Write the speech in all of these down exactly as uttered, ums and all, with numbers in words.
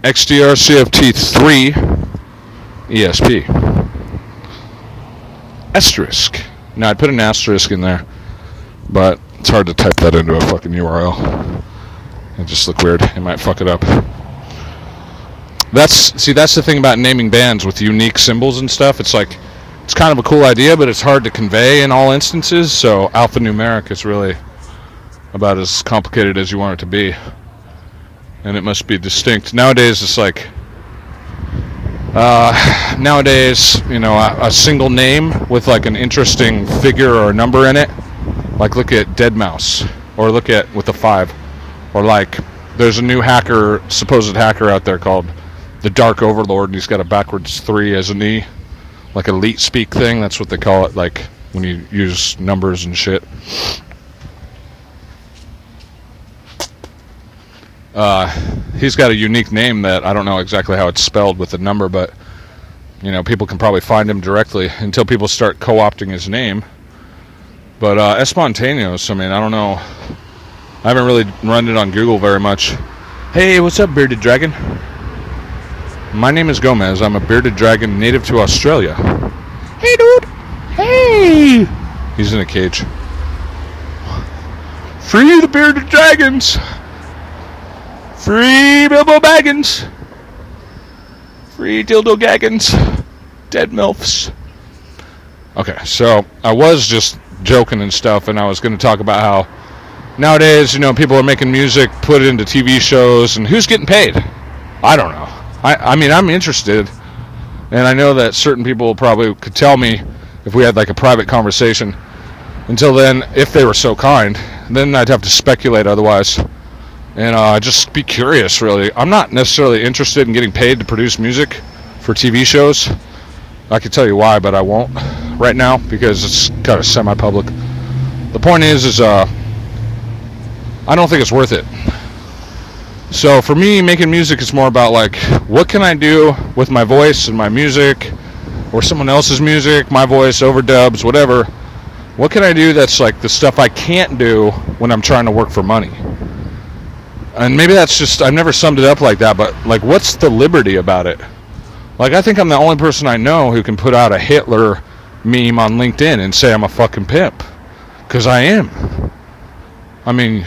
X D R C F T three E S P. Asterisk. No, I'd put an asterisk in there, but it's hard to type that into a fucking U R L. It just look weird. It might fuck it up. That's see, that's the thing about naming bands with unique symbols and stuff. It's like it's kind of a cool idea, but it's hard to convey in all instances. So alphanumeric is really about as complicated as you want it to be, and it must be distinct. Nowadays, it's like uh, nowadays, you know, a, a single name with like an interesting figure or a number in it. Like look at deadmau five, or look at with a five, or like there's a new hacker, supposed hacker out there called the Dark Overlord, and he's got a backwards three as an E, like elite speak thing. That's what they call it, like when you use numbers and shit. Uh, he's got a unique name that I don't know exactly how it's spelled with the number, but you know, people can probably find him directly until people start co-opting his name. But uh, Espontaneous, I mean, I don't know. I haven't really run it on Google very much. Hey, what's up, bearded dragon? My name is Gomez. I'm a bearded dragon native to Australia. Hey, dude. Hey. He's in a cage. Free the bearded dragons. Free Bilbo Baggins. Free dildo gaggins. Dead milfs. Okay, so I was just joking and stuff, and I was going to talk about how nowadays, you know, people are making music, put it into T V shows, and who's getting paid? I don't know. I, I mean, I'm interested, and I know that certain people probably could tell me if we had like a private conversation. Until then, if they were so kind, then I'd have to speculate otherwise, and uh, just be curious, really. I'm not necessarily interested in getting paid to produce music for T V shows. I could tell you why, but I won't right now because it's kind of semi-public. The point is, is uh, I don't think it's worth it. So for me, making music is more about like, what can I do with my voice and my music, or someone else's music, my voice, overdubs, whatever. What can I do that's like the stuff I can't do when I'm trying to work for money? And maybe that's just, I've never summed it up like that, but like, what's the liberty about it? Like, I think I'm the only person I know who can put out a Hitler meme on LinkedIn and say I'm a fucking pimp. Because I am. I mean...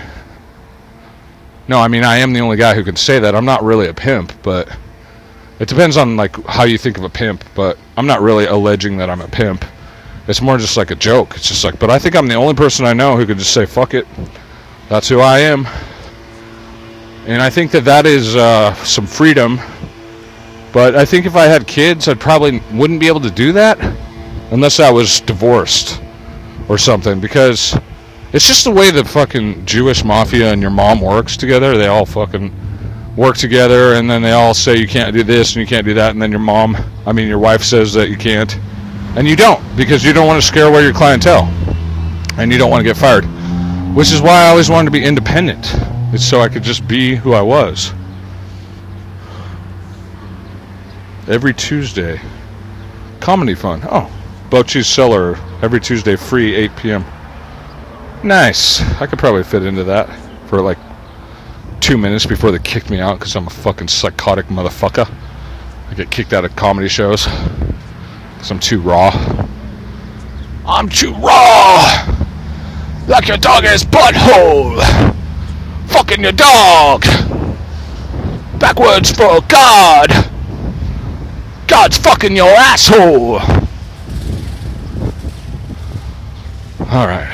No, I mean, I am the only guy who can say that. I'm not really a pimp, but it depends on, like, how you think of a pimp, but I'm not really alleging that I'm a pimp. It's more just like a joke. It's just like, but I think I'm the only person I know who could just say, fuck it. That's who I am. And I think that that is uh, some freedom. But I think if I had kids, I probably wouldn't be able to do that unless I was divorced or something, because... it's just the way the fucking Jewish mafia and your mom works together. They all fucking work together, and then they all say you can't do this and you can't do that, and then your mom, I mean your wife says that you can't. And you don't, because you don't want to scare away your clientele. And you don't want to get fired. Which is why I always wanted to be independent. It's so I could just be who I was. Every Tuesday. Comedy Fun. Oh. Buck Cheese Cellar. Every Tuesday free, eight p.m. Nice. I could probably fit into that for like two minutes before they kicked me out because I'm a fucking psychotic motherfucker. I get kicked out of comedy shows because I'm too raw. I'm too raw! Like your dog's butthole! Fucking your dog! Backwards for God! God's fucking your asshole! Alright.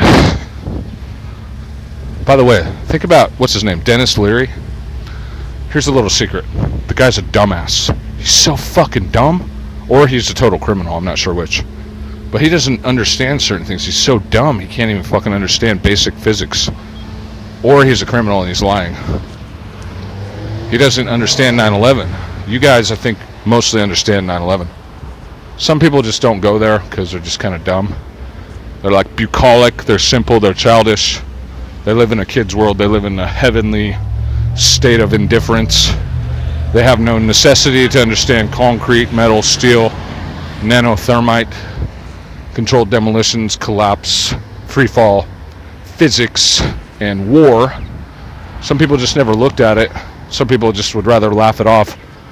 By the way, think about, what's his name, Dennis Leary? Here's a little secret. The guy's a dumbass. He's so fucking dumb. Or he's a total criminal, I'm not sure which. But he doesn't understand certain things. He's so dumb, he can't even fucking understand basic physics. Or he's a criminal and he's lying. He doesn't understand nine eleven. You guys, I think, mostly understand nine eleven. Some people just don't go there because they're just kind of dumb. They're like bucolic, they're simple, they're childish. They live in a kid's world. They live in a heavenly state of indifference. They have no necessity to understand concrete, metal, steel, nanothermite, controlled demolitions, collapse, free fall, physics, and war. Some people just never looked at it. Some people just would rather laugh it off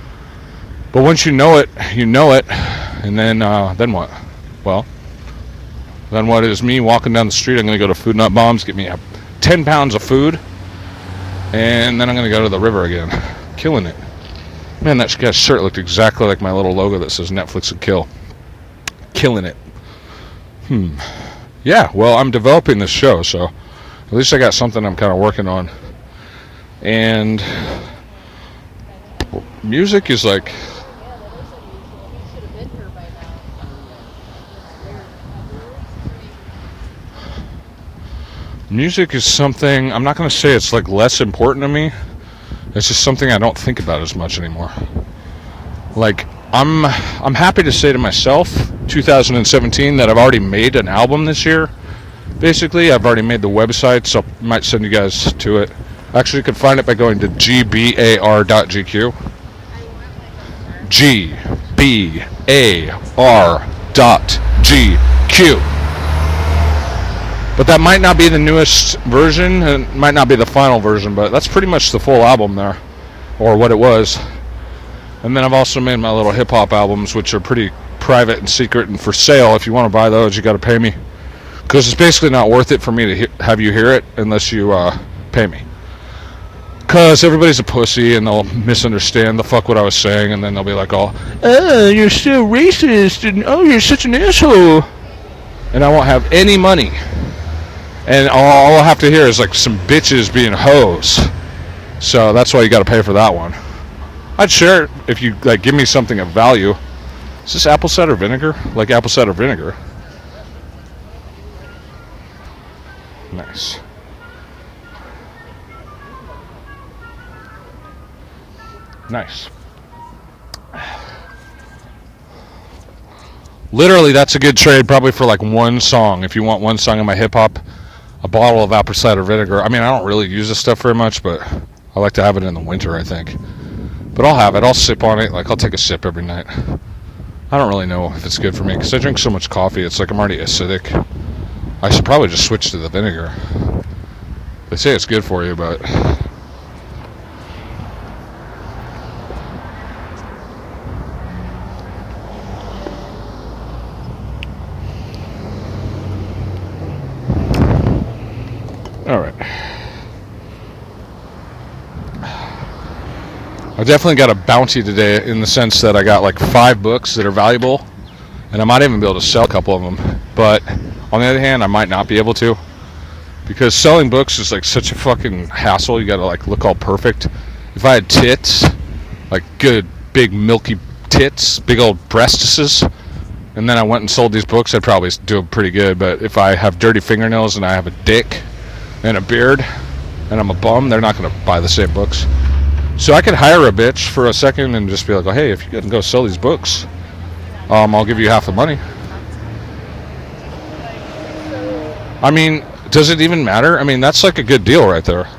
But once you know it, you know it, and then uh, then what? Well, then what is me walking down the street? I'm going to go to Food Nut Bombs, get me a ten pounds of food, and then I'm going to go to the river again. Killing it. Man, that guy's shirt looked exactly like my little logo that says Netflix and Kill. Killing it. Hmm. Yeah, well, I'm developing this show, so at least I got something I'm kind of working on. And music is like... Music is something, I'm not going to say it's like less important to me. It's just something I don't think about as much anymore. Like, I'm I'm happy to say to myself, two thousand seventeen, that I've already made an album this year. Basically, I've already made the website, so I might send you guys to it. Actually, you can find it by going to g b a r dot g q. G B A R dot G Q. But that might not be the newest version, and it might not be the final version, but that's pretty much the full album there, or what it was. And then I've also made my little hip-hop albums, which are pretty private and secret and for sale. If you want to buy those, you got to pay me. Because it's basically not worth it for me to he- have you hear it unless you uh, pay me. Because everybody's a pussy, and they'll misunderstand the fuck what I was saying, and then they'll be like, "Oh, oh, you're so racist, and oh, you're such an asshole." And I won't have any money. And all I'll have to hear is like some bitches being hoes. So that's why you got to pay for that one. I'd share it if you like give me something of value. Is this apple cider vinegar? Like apple cider vinegar. Nice. Nice. Literally, that's a good trade probably for like one song. If you want one song in my hip-hop, a bottle of apple cider vinegar. I mean, I don't really use this stuff very much, but I like to have it in the winter, I think. But I'll have it. I'll sip on it. Like, I'll take a sip every night. I don't really know if it's good for me, because I drink so much coffee. It's like I'm already acidic. I should probably just switch to the vinegar. They say it's good for you, but... Alright. I definitely got a bounty today in the sense that I got like five books that are valuable, and I might even be able to sell a couple of them. But on the other hand, I might not be able to, because selling books is like such a fucking hassle. You gotta like look all perfect. If I had tits, like good big milky tits, big old breastises, and then I went and sold these books, I'd probably do pretty good. But if I have dirty fingernails and I have a dick and a beard and I'm a bum, they're not going to buy the same books. So I could hire a bitch for a second and just be like, oh, hey, if you can go sell these books, um, I'll give you half the money. I mean, does it even matter? I mean, that's like a good deal right there.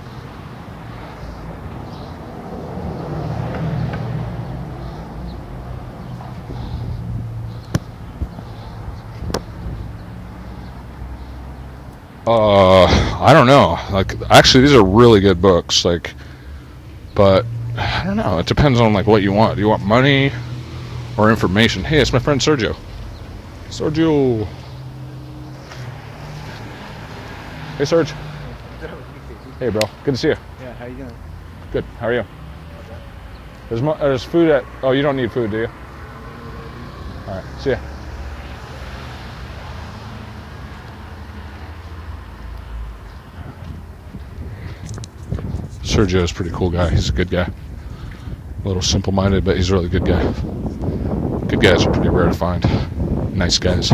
Uh, I don't know. Like, actually, these are really good books. Like, but I don't know. It depends on like what you want. Do you want money or information? Hey, it's my friend Sergio. Sergio. Hey, Serge. Hey, bro. Good to see you. Yeah, how you doing? Good. How are you? There's mo- there's food at. Oh, you don't need food, do you? All right. See ya. Sergio's a pretty cool guy. He's a good guy. A little simple-minded, but he's a really good guy. Good guys are pretty rare to find. Nice guys.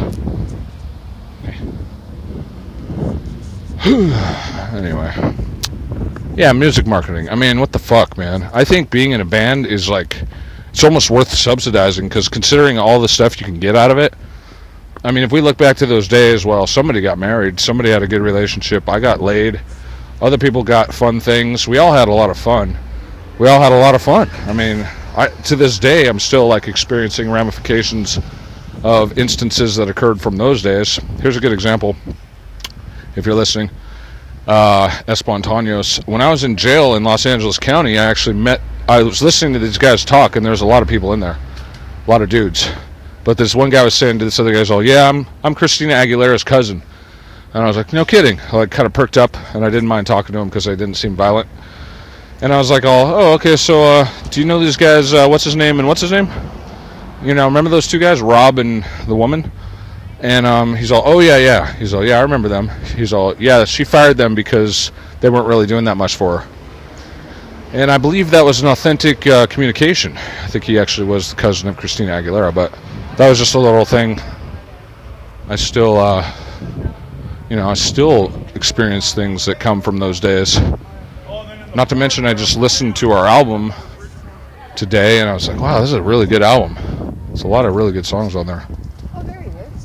Anyway. Yeah, music marketing. I mean, what the fuck, man? I think being in a band is like, it's almost worth subsidizing, because considering all the stuff you can get out of it, I mean, if we look back to those days, well, somebody got married, somebody had a good relationship, I got laid, other people got fun things. We all had a lot of fun. We all had a lot of fun. I mean, I, to this day, I'm still like experiencing ramifications of instances that occurred from those days. Here's a good example, if you're listening. Uh, Espontaneos. When I was in jail in Los Angeles County, I actually met I was listening to these guys talk, and there's a lot of people in there, a lot of dudes. But this one guy was saying to this other guy's all, yeah, I'm I'm Christina Aguilera's cousin. And I was like, no kidding. I like kind of perked up, and I didn't mind talking to him because they didn't seem violent. And I was like, oh, oh okay, so uh, do you know these guys, uh, what's his name and what's his name? You know, remember those two guys, Rob and the woman? And um, he's all, oh, yeah, yeah. He's all, yeah, I remember them. He's all, yeah, she fired them because they weren't really doing that much for her. And I believe that was an authentic uh, communication. I think he actually was the cousin of Christina Aguilera, but that was just a little thing. I still, uh, you know, I still experience things that come from those days. Not to mention, I just listened to our album today, and I was like, wow, this is a really good album. There's a lot of really good songs on there. Oh, there he is.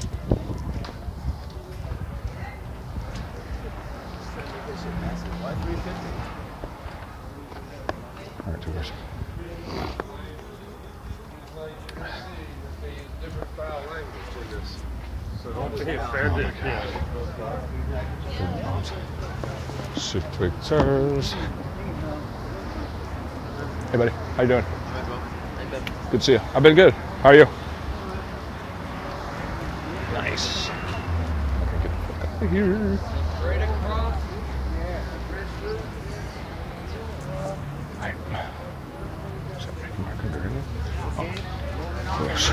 All right, two guys. So don't be offended. Super pictures. Hey, buddy. How you doing? Good to see you. I've been good. How are you? Nice. Okay, get the fuck out of here. Right. Is that making my computer in? Oh. Yes.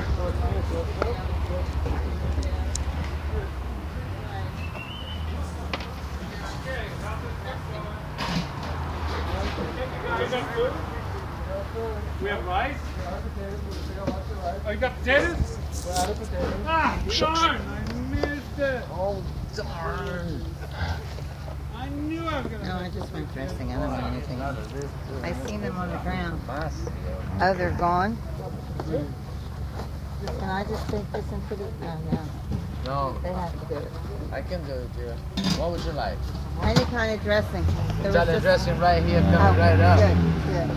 We have rice? Oh, you got potatoes? Ah, darn! I missed it. Oh, darn. I knew I was going to. No, I just went dressing. I don't know anything. I seen them on the ground. Oh, they're gone? Can I just take this and put it? No, no. No, They have to do it. I can do it, dear. What would you like? Any kind of dressing. There Is that was the just- dressing right here coming Oh, right up? good, good.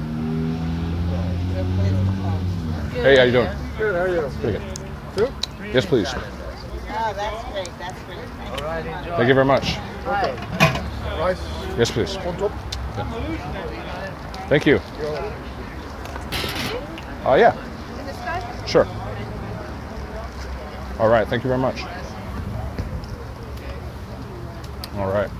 Hey, how you doing? Good, how are you? Pretty good. Yes, please. Oh, that's great. That's great. Thank you. All right, enjoy. Thank you very much. Hi. Rice Yes, please. on top. Thank you. Oh, uh, yeah. Sure. All right. Thank you very much. All right.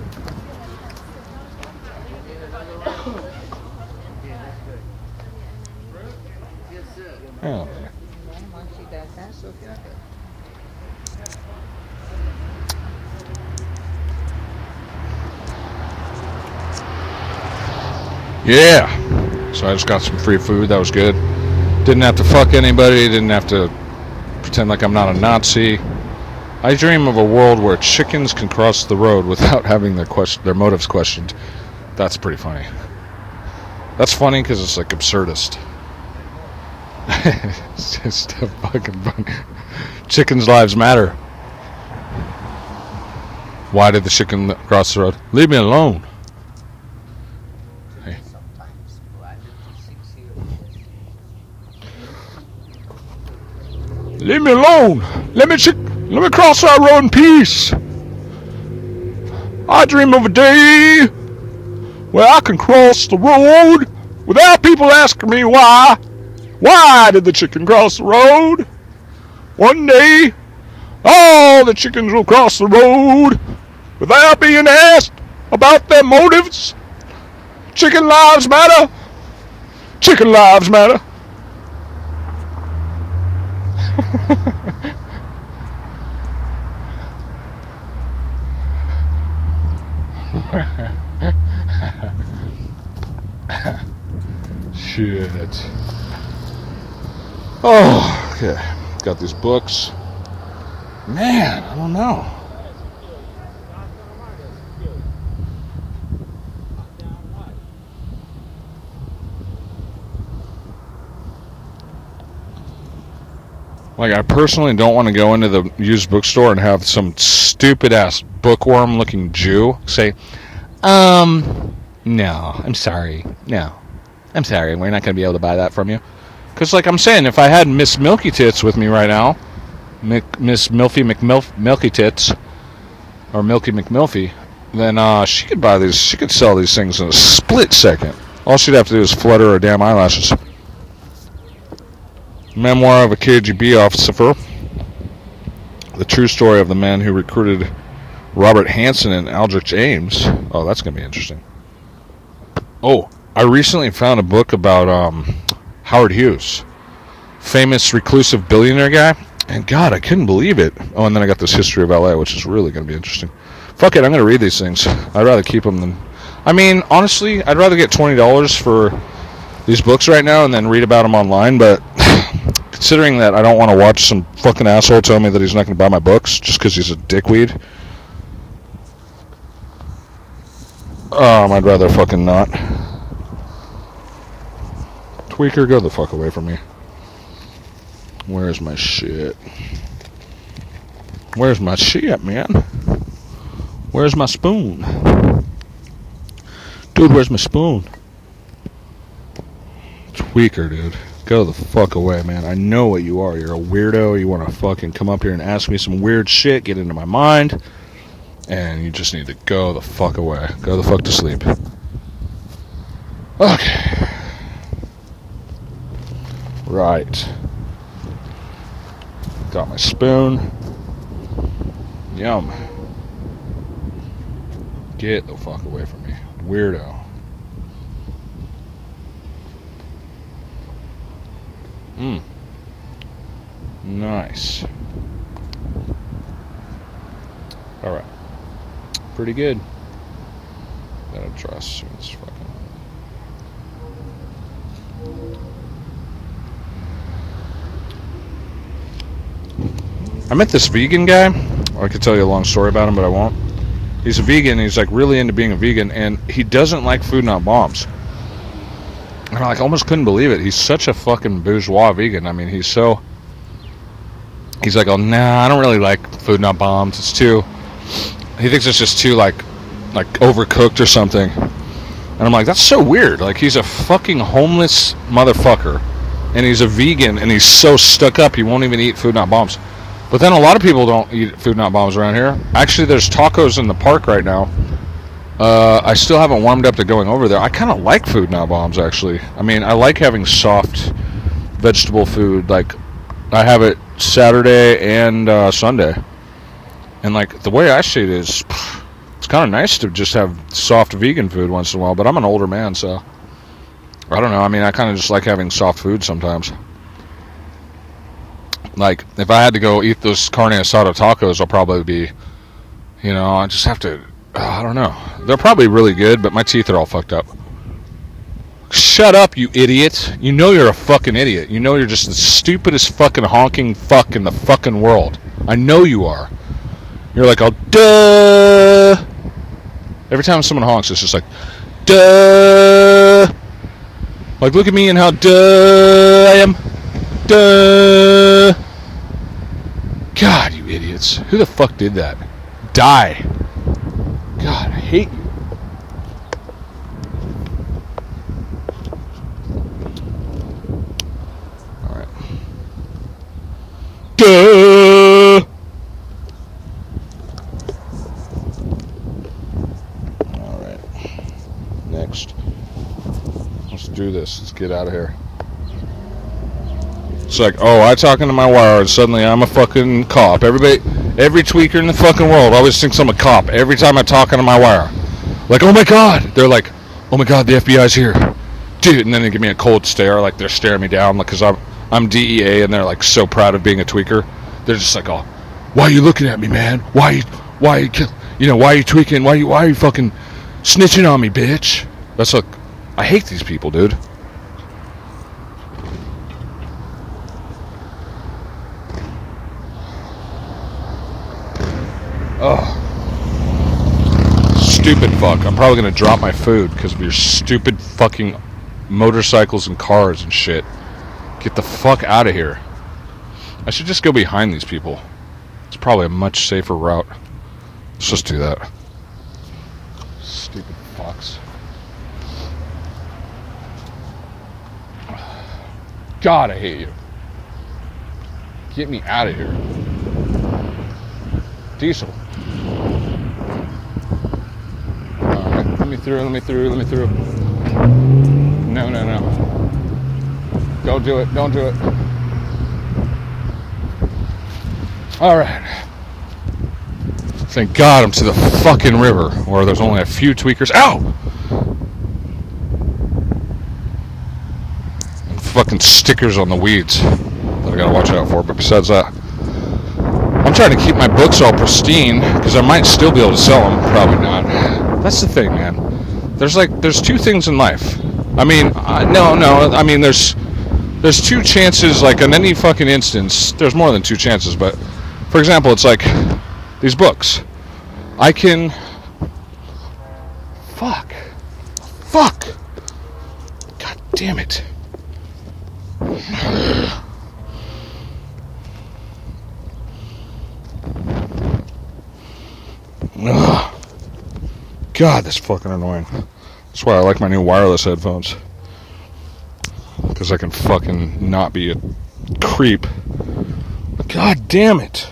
Oh. Once you got that, so good. Yeah. So I just got some free food. That was good. Didn't have to fuck anybody. Didn't have to pretend like I'm not a Nazi. I dream of a world where chickens can cross the road without having their question, their motives questioned. That's pretty funny. That's funny because it's like absurdist. It's just a fucking funny. Chickens' lives matter. Why did the chicken cross the road? Leave me alone. Hey. Leave me alone. Let me chick. Let me cross that road in peace. I dream of a day where I can cross the road without people asking me why. Why did the chicken cross the road? One day, all the chickens will cross the road without being asked about their motives. Chicken lives matter. Chicken lives matter. Shit. Oh, okay. Got these books. Man, I don't know. Like, I personally don't want to go into the used bookstore and have some stupid-ass bookworm-looking Jew say, um, no, I'm sorry. No. I'm sorry. We're not going to be able to buy that from you. Because, like I'm saying, if I had Miss Milky Tits with me right now, Mick, Miss Milfy McMilf, Milky Tits, or Milky McMilfy, then uh, she could buy these, she could sell these things in a split second. All she'd have to do is flutter her damn eyelashes. Memoir of a K G B officer. The true story of the man who recruited Robert Hansen and Aldrich Ames. Oh, that's going to be interesting. Oh, I recently found a book about um, Howard Hughes, famous reclusive billionaire guy. And God, I couldn't believe it. Oh, and then I got this history of L A, which is really going to be interesting. Fuck it, I'm going to read these things. I'd rather keep them than... I mean, honestly, I'd rather get twenty dollars for these books right now and then read about them online, but considering that I don't want to watch some fucking asshole tell me that he's not going to buy my books just because he's a dickweed, um, I'd rather fucking not. Tweaker, go the fuck away from me. Where's my shit? Where's my shit, man? Where's my spoon? Dude, where's my spoon? Tweaker, dude. Go the fuck away, man. I know what you are. You're a weirdo. You want to fucking come up here and ask me some weird shit, get into my mind, and you just need to go the fuck away. Go the fuck to sleep. Okay. Right. Got my spoon. Yum. Get the fuck away from me. Weirdo. Mmm. Nice. Alright. Pretty good. Gotta trust this fucking... I met this vegan guy. I could tell you a long story about him, but I won't. He's a vegan. He's like really into being a vegan, and he doesn't like Food Not Bombs. And I like almost couldn't believe it. He's such a fucking bourgeois vegan. I mean, he's so... He's like, oh, nah, I don't really like Food Not Bombs. It's too... He thinks it's just too, like, like overcooked or something. And I'm like, that's so weird. Like, he's a fucking homeless motherfucker. And he's a vegan, and he's so stuck up, he won't even eat Food Not Bombs. But then a lot of people don't eat Food Not Bombs around here. Actually, there's tacos in the park right now. Uh, I still haven't warmed up to going over there. I kind of like Food Not Bombs, actually. I mean, I like having soft vegetable food. Like, I have it Saturday and uh, Sunday. And, like, the way I see it is, it's kind of nice to just have soft vegan food once in a while. But I'm an older man, so... I don't know. I mean, I kind of just like having soft food sometimes. Like, if I had to go eat those carne asada tacos, I'll probably be, you know, I just have to... I don't know. They're probably really good, but my teeth are all fucked up. Shut up, you idiot. You know you're a fucking idiot. You know you're just the stupidest fucking honking fuck in the fucking world. I know you are. You're like, oh, duh. Every time someone honks, it's just like, duh. Like, look at me and how duh I am. Duh. God, you idiots. Who the fuck did that? Die. God, I hate you. Alright. Duh! Alright. Next. Let's do this. Let's get out of here. It's like, oh, I talking to my wire and suddenly I'm a fucking cop. Everybody, every tweaker in the fucking world always thinks I'm a cop every time I talk into my wire. Like, oh my God. They're like, oh my God, the F B I's here. Dude, and then they give me a cold stare, like they're staring me down because I'm, I'm D E A and they're like so proud of being a tweaker. They're just like, oh, why are you looking at me, man? Why, you, why, you, you know, why are you tweaking? Why, you, why are you fucking snitching on me, bitch? That's like, I hate these people, dude. Oh. Stupid fuck. I'm probably going to drop my food because of your stupid fucking motorcycles and cars and shit. Get the fuck out of here. I should just go behind these people. It's probably a much safer route. Let's just do that. Stupid fucks. God, I hate you. Get me out of here. Diesel. Alright, let me through, let me through, let me through. Don't do it. Don't do it. All right. Thank God I'm to the fucking river where there's only a few tweakers. Ow! And fucking stickers on the weeds that I gotta watch out for. But besides that, I'm trying to keep my books all pristine because I might still be able to sell them. Probably not. That's the thing, man. There's like, there's two things in life. I mean, uh, no, no. I mean, there's there's two chances. Like in any fucking instance, there's more than two chances. But for example, it's like these books. I can. Fuck. Fuck. God damn it. Ugh. God, that's fucking annoying. That's why I like my new wireless headphones. Because I can fucking not be a creep. God damn it.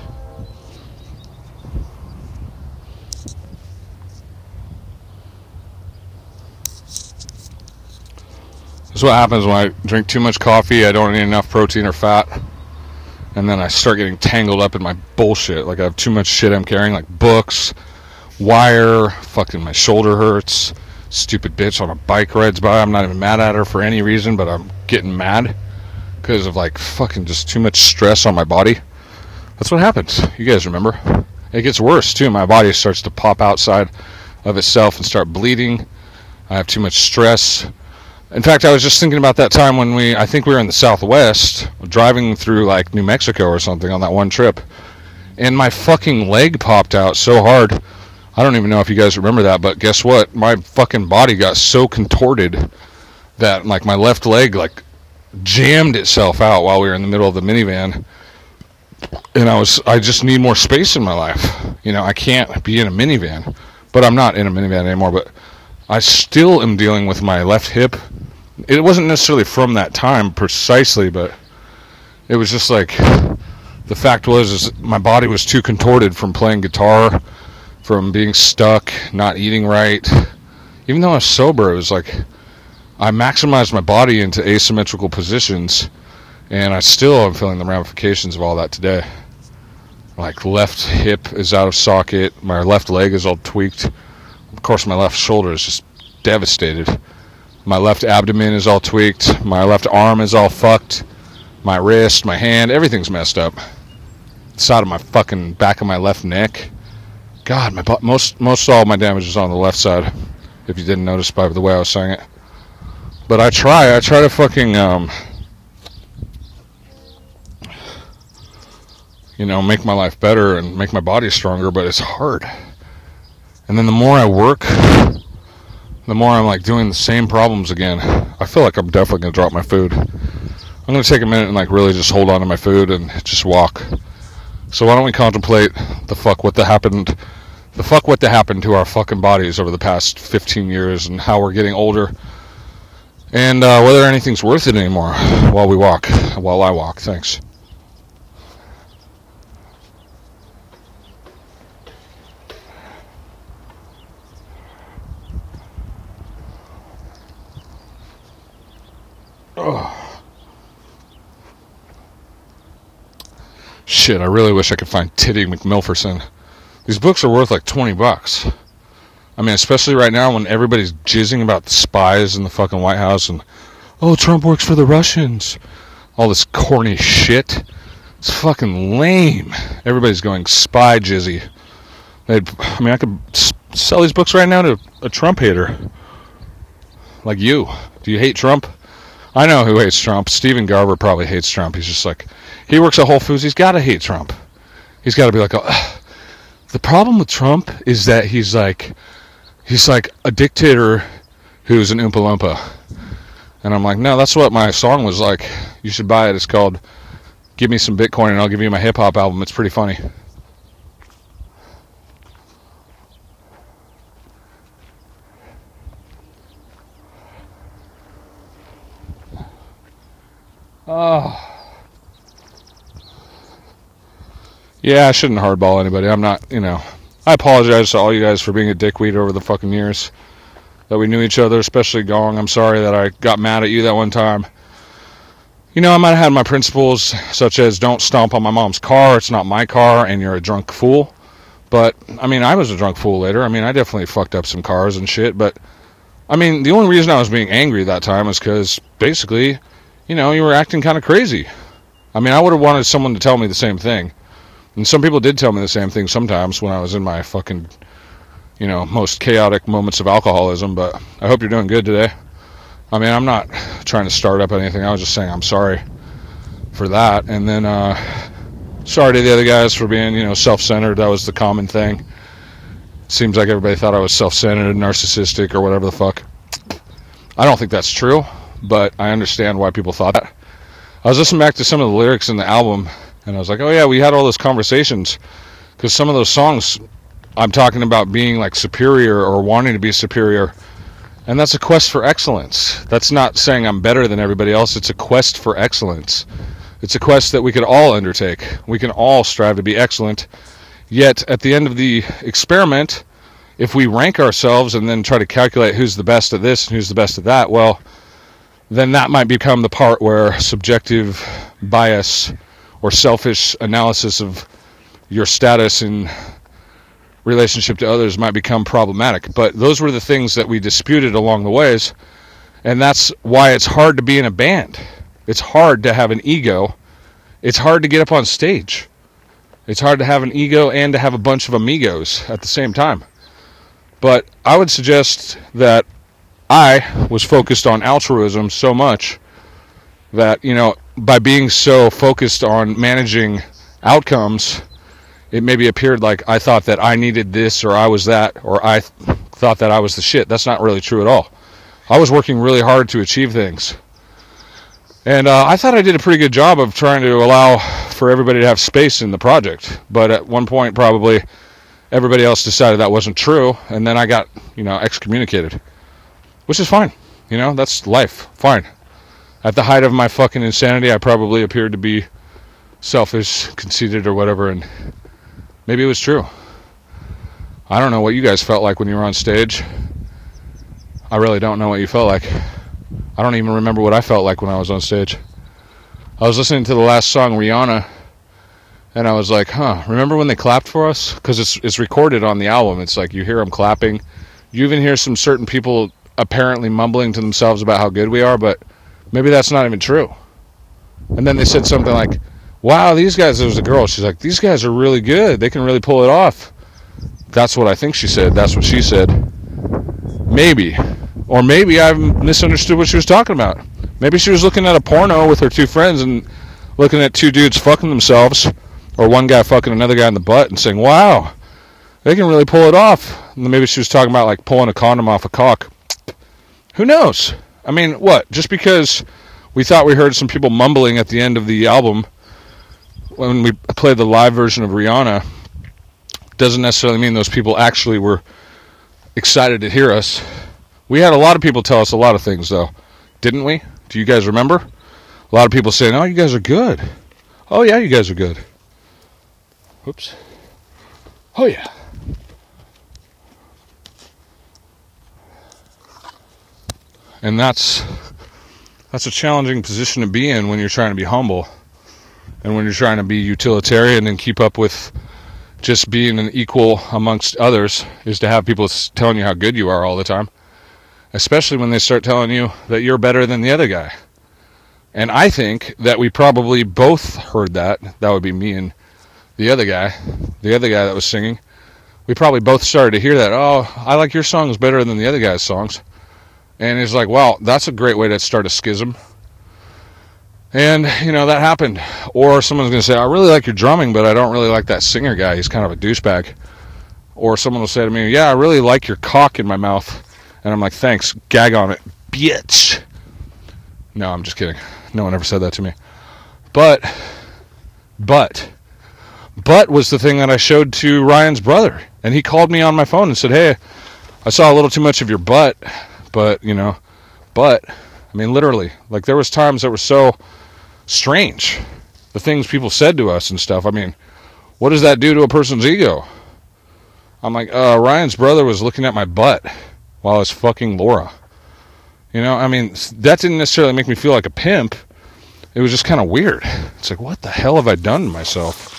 This is what happens when I drink too much coffee. I don't eat enough protein or fat. And then I start getting tangled up in my bullshit. Like I have too much shit I'm carrying, like books, wire, fucking my shoulder hurts, stupid bitch on a bike rides by. I'm not even mad at her for any reason, but I'm getting mad because of like fucking just too much stress on my body. That's what happens. You guys remember? It gets worse too. My body starts to pop outside of itself and start bleeding. I have too much stress. In fact, I was just thinking about that time when we, I think we were in the Southwest, driving through like New Mexico or something on that one trip, and my fucking leg popped out so hard. I don't even know if you guys remember that, but guess what? My fucking body got so contorted that like my left leg like jammed itself out while we were in the middle of the minivan. And I was, I just need more space in my life. You know, I can't be in a minivan, but I'm not in a minivan anymore, but I still am dealing with my left hip. It wasn't necessarily from that time precisely, but it was just like, the fact was is my body was too contorted from playing guitar, from being stuck, not eating right. Even though I was sober, it was like I maximized my body into asymmetrical positions, and I still am feeling the ramifications of all that today. Like left hip is out of socket, my left leg is all tweaked. Of course, my left shoulder is just devastated. My left abdomen is all tweaked. My left arm is all fucked. My wrist, my hand, everything's messed up. The side of my fucking back of my left neck. God, my most most all my damage is on the left side. If you didn't notice by the way I was saying it. But I try. I try to fucking um, you know, make my life better and make my body stronger. But it's hard. And then the more I work, the more I'm like doing the same problems again. I feel like I'm definitely going to drop my food. I'm going to take a minute and like really just hold on to my food and just walk. So why don't we contemplate the fuck what the happened, the fuck what the happened to our fucking bodies over the past fifteen years and how we're getting older and uh, whether anything's worth it anymore while we walk, while I walk. Thanks. Oh. Shit, I really wish I could find Titty McMilferson. These books are worth like twenty bucks. I mean, especially right now when everybody's jizzing about the spies in the fucking White House and, oh, Trump works for the Russians. All this corny shit. It's fucking lame. Everybody's going spy jizzy. They'd, I mean, I could sell these books right now to a Trump hater. Like you. Do you hate Trump? I know who hates Trump. Stephen Garber probably hates Trump. He's just like, he works at Whole Foods. He's got to hate Trump. He's got to be like, oh. The problem with Trump is that he's like, he's like a dictator who's an Oompa Loompa. And I'm like, no, that's what my song was like. You should buy it. It's called Give Me Some Bitcoin and I'll Give You My Hip Hop Album. It's pretty funny. Oh. Yeah, I shouldn't hardball anybody. I'm not, you know. I apologize to all you guys for being a dickweed over the fucking years that we knew each other, especially Gong. I'm sorry that I got mad at you that one time. you know, I might have had my principles, such as don't stomp on my mom's car, it's not my car, and you're a drunk fool. But, I mean, I was a drunk fool later. I mean, I definitely fucked up some cars and shit. But, I mean, the only reason I was being angry that time is because, basically, you know, you were acting kind of crazy. I mean, I would have wanted someone to tell me the same thing. And some people did tell me the same thing sometimes when I was in my fucking, you know, most chaotic moments of alcoholism. But I hope you're doing good today. I mean, I'm not trying to start up anything. I was just saying I'm sorry for that. And then, uh... sorry to the other guys for being, you know, self-centered. That was the common thing. Seems like everybody thought I was self-centered, narcissistic, or whatever the fuck. I don't think that's true, but I understand why people thought that. I was listening back to some of the lyrics in the album, and I was like, oh yeah, we had all those conversations. Because some of those songs, I'm talking about being like superior or wanting to be superior. And that's a quest for excellence. That's not saying I'm better than everybody else. It's a quest for excellence. It's a quest that we could all undertake. We can all strive to be excellent. Yet, at the end of the experiment, if we rank ourselves and then try to calculate who's the best at this and who's the best at that, well, then that might become the part where subjective bias or selfish analysis of your status in relationship to others might become problematic. But those were the things that we disputed along the ways, and that's why it's hard to be in a band. It's hard to have an ego. It's hard to get up on stage. It's hard to have an ego and to have a bunch of amigos at the same time. But I would suggest that I was focused on altruism so much that, you know, by being so focused on managing outcomes, it maybe appeared like I thought that I needed this or I was that or I th- thought that I was the shit. That's not really true at all. I was working really hard to achieve things. And uh, I thought I did a pretty good job of trying to allow for everybody to have space in the project. But at one point, probably, everybody else decided that wasn't true. And then I got, you know, excommunicated. Which is fine. You know, that's life. Fine. At the height of my fucking insanity, I probably appeared to be selfish, conceited, or whatever. And maybe it was true. I don't know what you guys felt like when you were on stage. I really don't know what you felt like. I don't even remember what I felt like when I was on stage. I was listening to the last song, Rihanna, and I was like, huh, remember when they clapped for us? Because it's it's recorded on the album. It's like you hear them clapping. You even hear some certain people apparently mumbling to themselves about how good we are, but maybe that's not even true. And then they said something like, wow, these guys, there was a girl, she's like, these guys are really good. They can really pull it off. That's what I think she said. That's what she said. Maybe. Or maybe I misunderstood what she was talking about. Maybe she was looking at a porno with her two friends and looking at two dudes fucking themselves, or one guy fucking another guy in the butt and saying, wow, they can really pull it off. And then maybe she was talking about like pulling a condom off a cock. Who knows? I mean, what? Just because we thought we heard some people mumbling at the end of the album when we played the live version of Rihanna doesn't necessarily mean those people actually were excited to hear us. We had a lot of people tell us a lot of things, though. Didn't we? Do you guys remember? A lot of people saying, oh, you guys are good. Oh, yeah, you guys are good. Whoops. Oh, yeah. And that's that's a challenging position to be in when you're trying to be humble. And when you're trying to be utilitarian and keep up with just being an equal amongst others, is to have people telling you how good you are all the time. Especially when they start telling you that you're better than the other guy. And I think that we probably both heard that. That would be me and the other guy. The other guy that was singing. We probably both started to hear that. Oh, I like your songs better than the other guy's songs. And it's like, wow, that's a great way to start a schism. And, you know, that happened. Or someone's going to say, I really like your drumming, but I don't really like that singer guy. He's kind of a douchebag. Or someone will say to me, yeah, I really like your cock in my mouth. And I'm like, thanks, gag on it, bitch. No, I'm just kidding. No one ever said that to me. But, but, but was the thing that I showed to Ryan's brother. And he called me on my phone and said, hey, I saw a little too much of your butt. But, you know, but, I mean, literally. Like, there was times that were so strange. The things people said to us and stuff. I mean, what does that do to a person's ego? I'm like, uh, Ryan's brother was looking at my butt while I was fucking Laura. You know, I mean, that didn't necessarily make me feel like a pimp. it was just kind of weird. It's like, what the hell have I done to myself?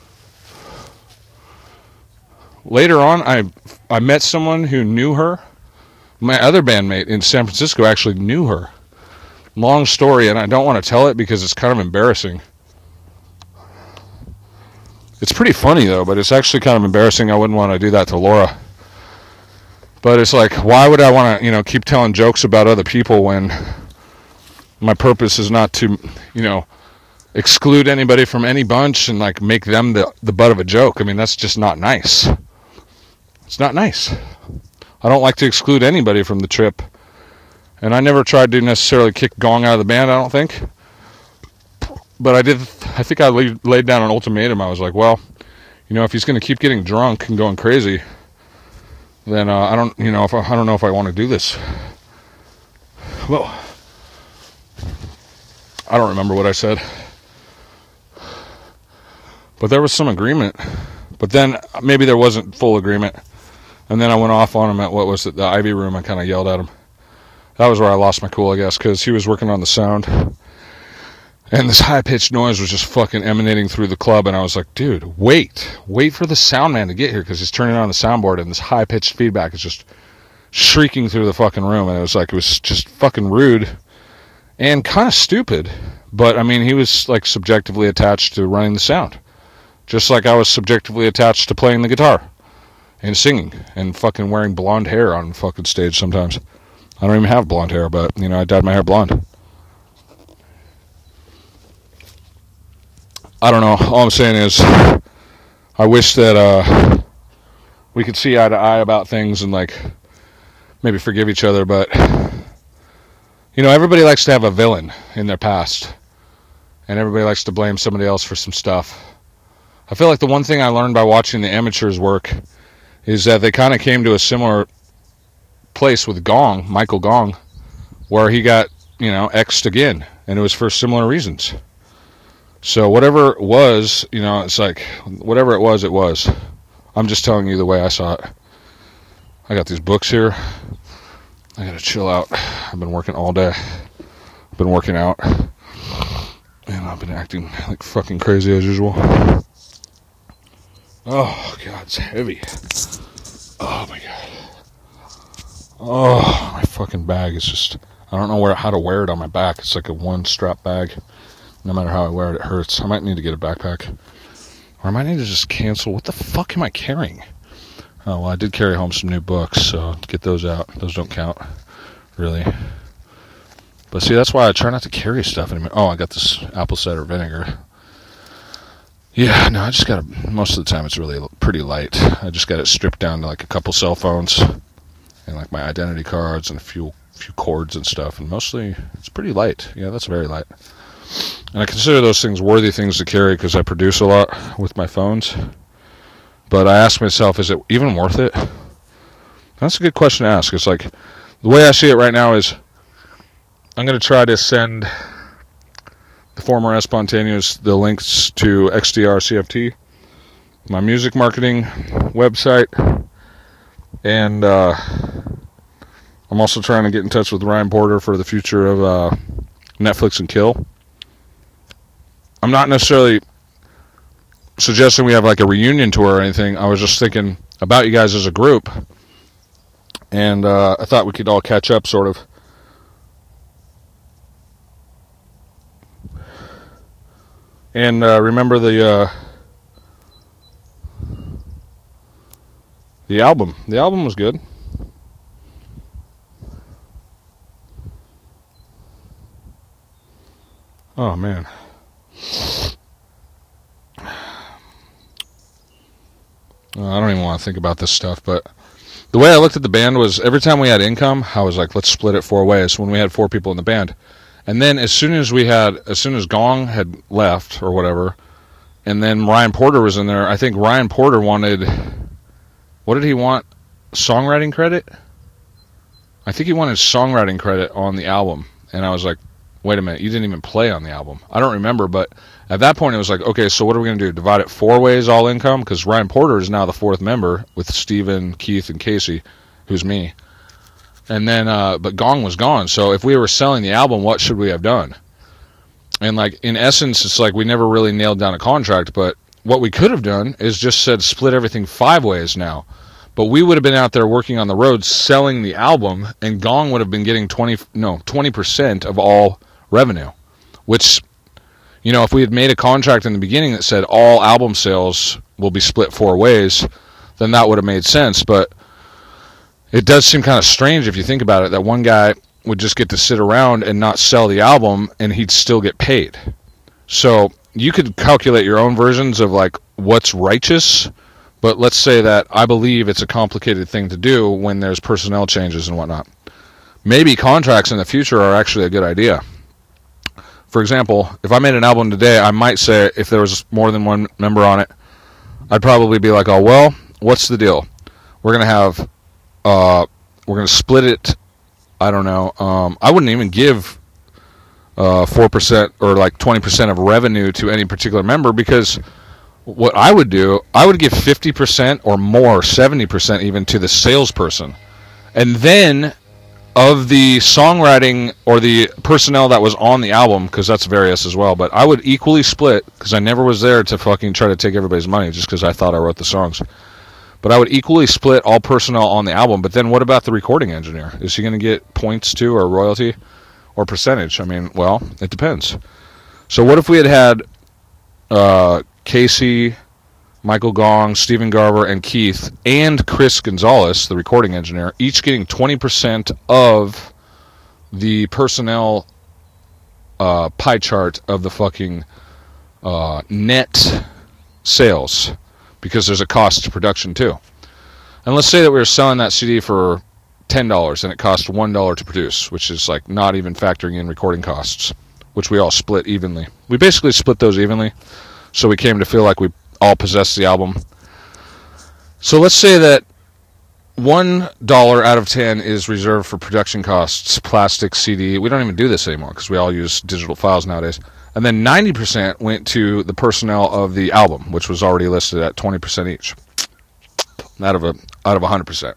Later on, I I met someone who knew her. My other bandmate in San Francisco actually knew her. Long story, and I don't want to tell it because it's kind of embarrassing. It's pretty funny, though, but it's actually kind of embarrassing. I wouldn't want to do that to Laura. But it's like, why would I want to, you know, keep telling jokes about other people when my purpose is not to, you know, exclude anybody from any bunch and, like, make them the, the butt of a joke? I mean, that's just not nice. It's not nice. I don't like to exclude anybody from the trip. And I never tried to necessarily kick Gong out of the band, I don't think. But I did, I think I laid, laid down an ultimatum. I was like, well, you know, if he's going to keep getting drunk and going crazy, then uh, I don't, you know, if I, I don't know if I want to do this. Well, I don't remember what I said. But there was some agreement. But then maybe there wasn't full agreement. And then I went off on him at, what was it, the Ivy Room. I kind of yelled at him. That was where I lost my cool, I guess, because he was working on the sound. And this high-pitched noise was just fucking emanating through the club. And I was like, dude, wait. Wait for the sound man to get here, because he's turning on the soundboard, and this high-pitched feedback is just shrieking through the fucking room. And it was like, it was just fucking rude and kind of stupid. But, I mean, he was, like, subjectively attached to running the sound. Just like I was subjectively attached to playing the guitar and singing and fucking wearing blonde hair on fucking stage sometimes. I don't even have blonde hair, but, you know, I dyed my hair blonde. I don't know. All I'm saying is I wish that uh, we could see eye to eye about things and, like, maybe forgive each other. But, you know, everybody likes to have a villain in their past. And everybody likes to blame somebody else for some stuff. I feel like the one thing I learned by watching the amateurs work is that they kind of came to a similar place with Gong, Michael Gong, where he got, you know, X'd again, and it was for similar reasons. So whatever it was, you know, it's like, whatever it was, it was. I'm just telling you the way I saw it. I got these books here. I gotta chill out. I've been working all day. I've been working out. And I've been acting like fucking crazy as usual. Oh, God, it's heavy. Oh, my God. Oh, my fucking bag is just, I don't know where how to wear it on my back. It's like a one-strap bag. No matter how I wear it, it hurts. I might need to get a backpack. Or I might need to just cancel. What the fuck am I carrying? Oh, well, I did carry home some new books, so get those out. Those don't count, really. But see, that's why I try not to carry stuff anymore. Oh, I got this apple cider vinegar. Yeah, no, I just got it. Most of the time it's really pretty light. I just got it stripped down to like a couple cell phones and like my identity cards and a few few cords and stuff, and mostly it's pretty light. Yeah, that's very light. And I consider those things worthy things to carry because I produce a lot with my phones. But I ask myself, is it even worth it? That's a good question to ask. It's like, the way I see it right now is I'm going to try to send the former Spontaneous the links to X D R C F T, my music marketing website, and uh, I'm also trying to get in touch with Ryan Porter for the future of uh, Netflix and Kill. I'm not necessarily suggesting we have like a reunion tour or anything. I was just thinking about you guys as a group, and uh, I thought we could all catch up, sort of. And uh, remember the uh, the album. The album was good. Oh man. I don't even want to think about this stuff, but the way I looked at the band was every time we had income, I was like, let's split it four ways when we had four people in the band. And then as soon as we had, as soon as Gong had left or whatever, and then Ryan Porter was in there, I think Ryan Porter wanted, what did he want? Songwriting credit? I think he wanted songwriting credit on the album. And I was like, wait a minute, you didn't even play on the album. I don't remember, but at that point it was like, okay, so what are we going to do? Divide it four ways, all income? Because Ryan Porter is now the fourth member with Steven, Keith, and Casey, who's me. And then, uh, but Gong was gone. So if we were selling the album, what should we have done? And, like, in essence, it's like we never really nailed down a contract, but what we could have done is just said split everything five ways now. But we would have been out there working on the road selling the album, and Gong would have been getting twenty no twenty percent of all revenue. Which, you know, if we had made a contract in the beginning that said all album sales will be split four ways, then that would have made sense. But it does seem kind of strange if you think about it, that one guy would just get to sit around and not sell the album, and he'd still get paid. So you could calculate your own versions of, like, what's righteous, but let's say that I believe it's a complicated thing to do when there's personnel changes and whatnot. Maybe contracts in the future are actually a good idea. For example, if I made an album today, I might say, if there was more than one member on it, I'd probably be like, oh, well, what's the deal? We're going to have, uh, we're going to split it, I don't know, um, I wouldn't even give uh, four percent or like twenty percent of revenue to any particular member, because what I would do, I would give fifty percent or more, seventy percent even, to the salesperson. And then of the songwriting or the personnel that was on the album, because that's various as well, but I would equally split, because I never was there to fucking try to take everybody's money just because I thought I wrote the songs. But I would equally split all personnel on the album. But then what about the recording engineer? Is he going to get points too, or royalty, or percentage? I mean, well, it depends. So what if we had had uh, Casey, Michael Gong, Stephen Garver, and Keith, and Chris Gonzalez, the recording engineer, each getting twenty percent of the personnel uh, pie chart of the fucking uh, net sales, because there's a cost to production too. And let's say that we were selling that C D for ten dollars and it cost one dollar to produce, which is like not even factoring in recording costs, which we all split evenly. We basically split those evenly, so we came to feel like we all possessed the album. So let's say that one dollar out of ten is reserved for production costs, plastic, C D. We don't even do this anymore because we all use digital files nowadays. And then ninety percent went to the personnel of the album, which was already listed at twenty percent each, out of a out of one hundred percent.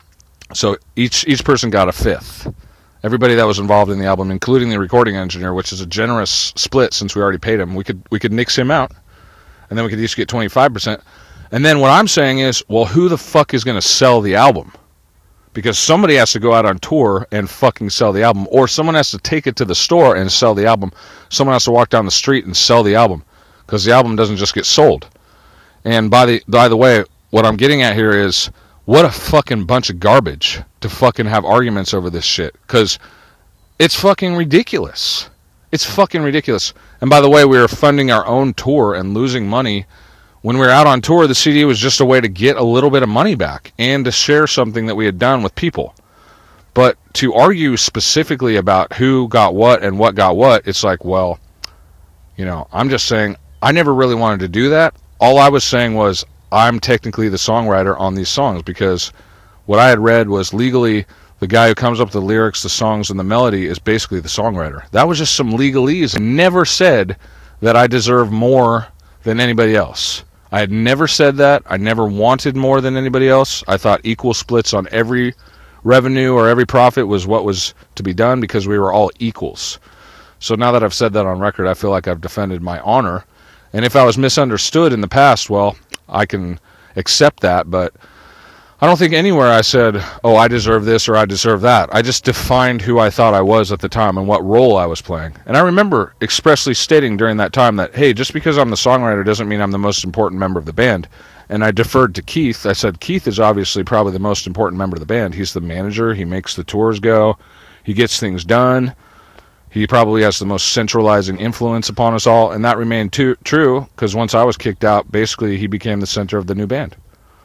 So each each person got a fifth. Everybody that was involved in the album, including the recording engineer, which is a generous split since we already paid him. We could we could nix him out, and then we could each get twenty-five percent. And then what I'm saying is, well, who the fuck is going to sell the album? Because somebody has to go out on tour and fucking sell the album, or someone has to take it to the store and sell the album. Someone has to walk down the street and sell the album, because the album doesn't just get sold. And by the by the way, what I'm getting at here is, what a fucking bunch of garbage to fucking have arguments over this shit, because it's fucking ridiculous. It's fucking ridiculous. And by the way, we were funding our own tour and losing money. When we were out on tour, the C D was just a way to get a little bit of money back and to share something that we had done with people. But to argue specifically about who got what and what got what, it's like, well, you know, I'm just saying, I never really wanted to do that. All I was saying was, I'm technically the songwriter on these songs, because what I had read was legally the guy who comes up with the lyrics, the songs, and the melody is basically the songwriter. That was just some legalese. I never said that I deserve more than anybody else. I had never said that. I never wanted more than anybody else. I thought equal splits on every revenue or every profit was what was to be done, because we were all equals. So now that I've said that on record, I feel like I've defended my honor. And if I was misunderstood in the past, well, I can accept that, but I don't think anywhere I said, oh, I deserve this or I deserve that. I just defined who I thought I was at the time and what role I was playing. And I remember expressly stating during that time that, hey, just because I'm the songwriter doesn't mean I'm the most important member of the band. And I deferred to Keith. I said, Keith is obviously probably the most important member of the band. He's the manager. He makes the tours go. He gets things done. He probably has the most centralizing influence upon us all. And that remained too, true, because once I was kicked out, basically he became the center of the new band.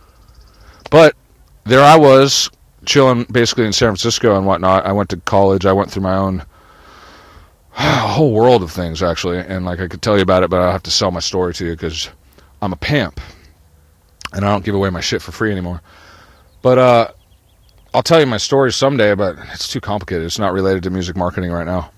But there I was, chilling basically in San Francisco and whatnot. I went to college. I went through my own a whole world of things, actually. And like I could tell you about it, but I'll have to sell my story to you because I'm a pimp. And I don't give away my shit for free anymore. But uh, I'll tell you my story someday, but it's too complicated. It's not related to music marketing right now.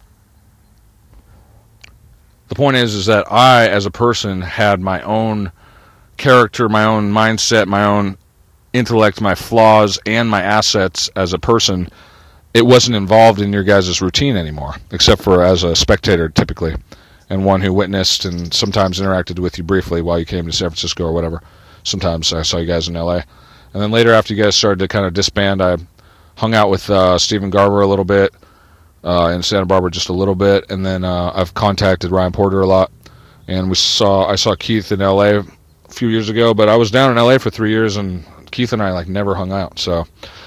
The point is, is that I, as a person, had my own character, my own mindset, my own intellect, my flaws, and my assets as a person. It wasn't involved in your guys' routine anymore, except for as a spectator, typically. and one who witnessed and sometimes interacted with you briefly while you came to San Francisco or whatever. Sometimes I saw you guys in L A. And then later, after you guys started to kind of disband, I hung out with uh, Stephen Garber a little bit, uh, in Santa Barbara just a little bit, and then uh, I've contacted Ryan Porter a lot. And we saw I saw Keith in L A a few years ago, but I was down in L A for three years, and Keith and I like never hung out. So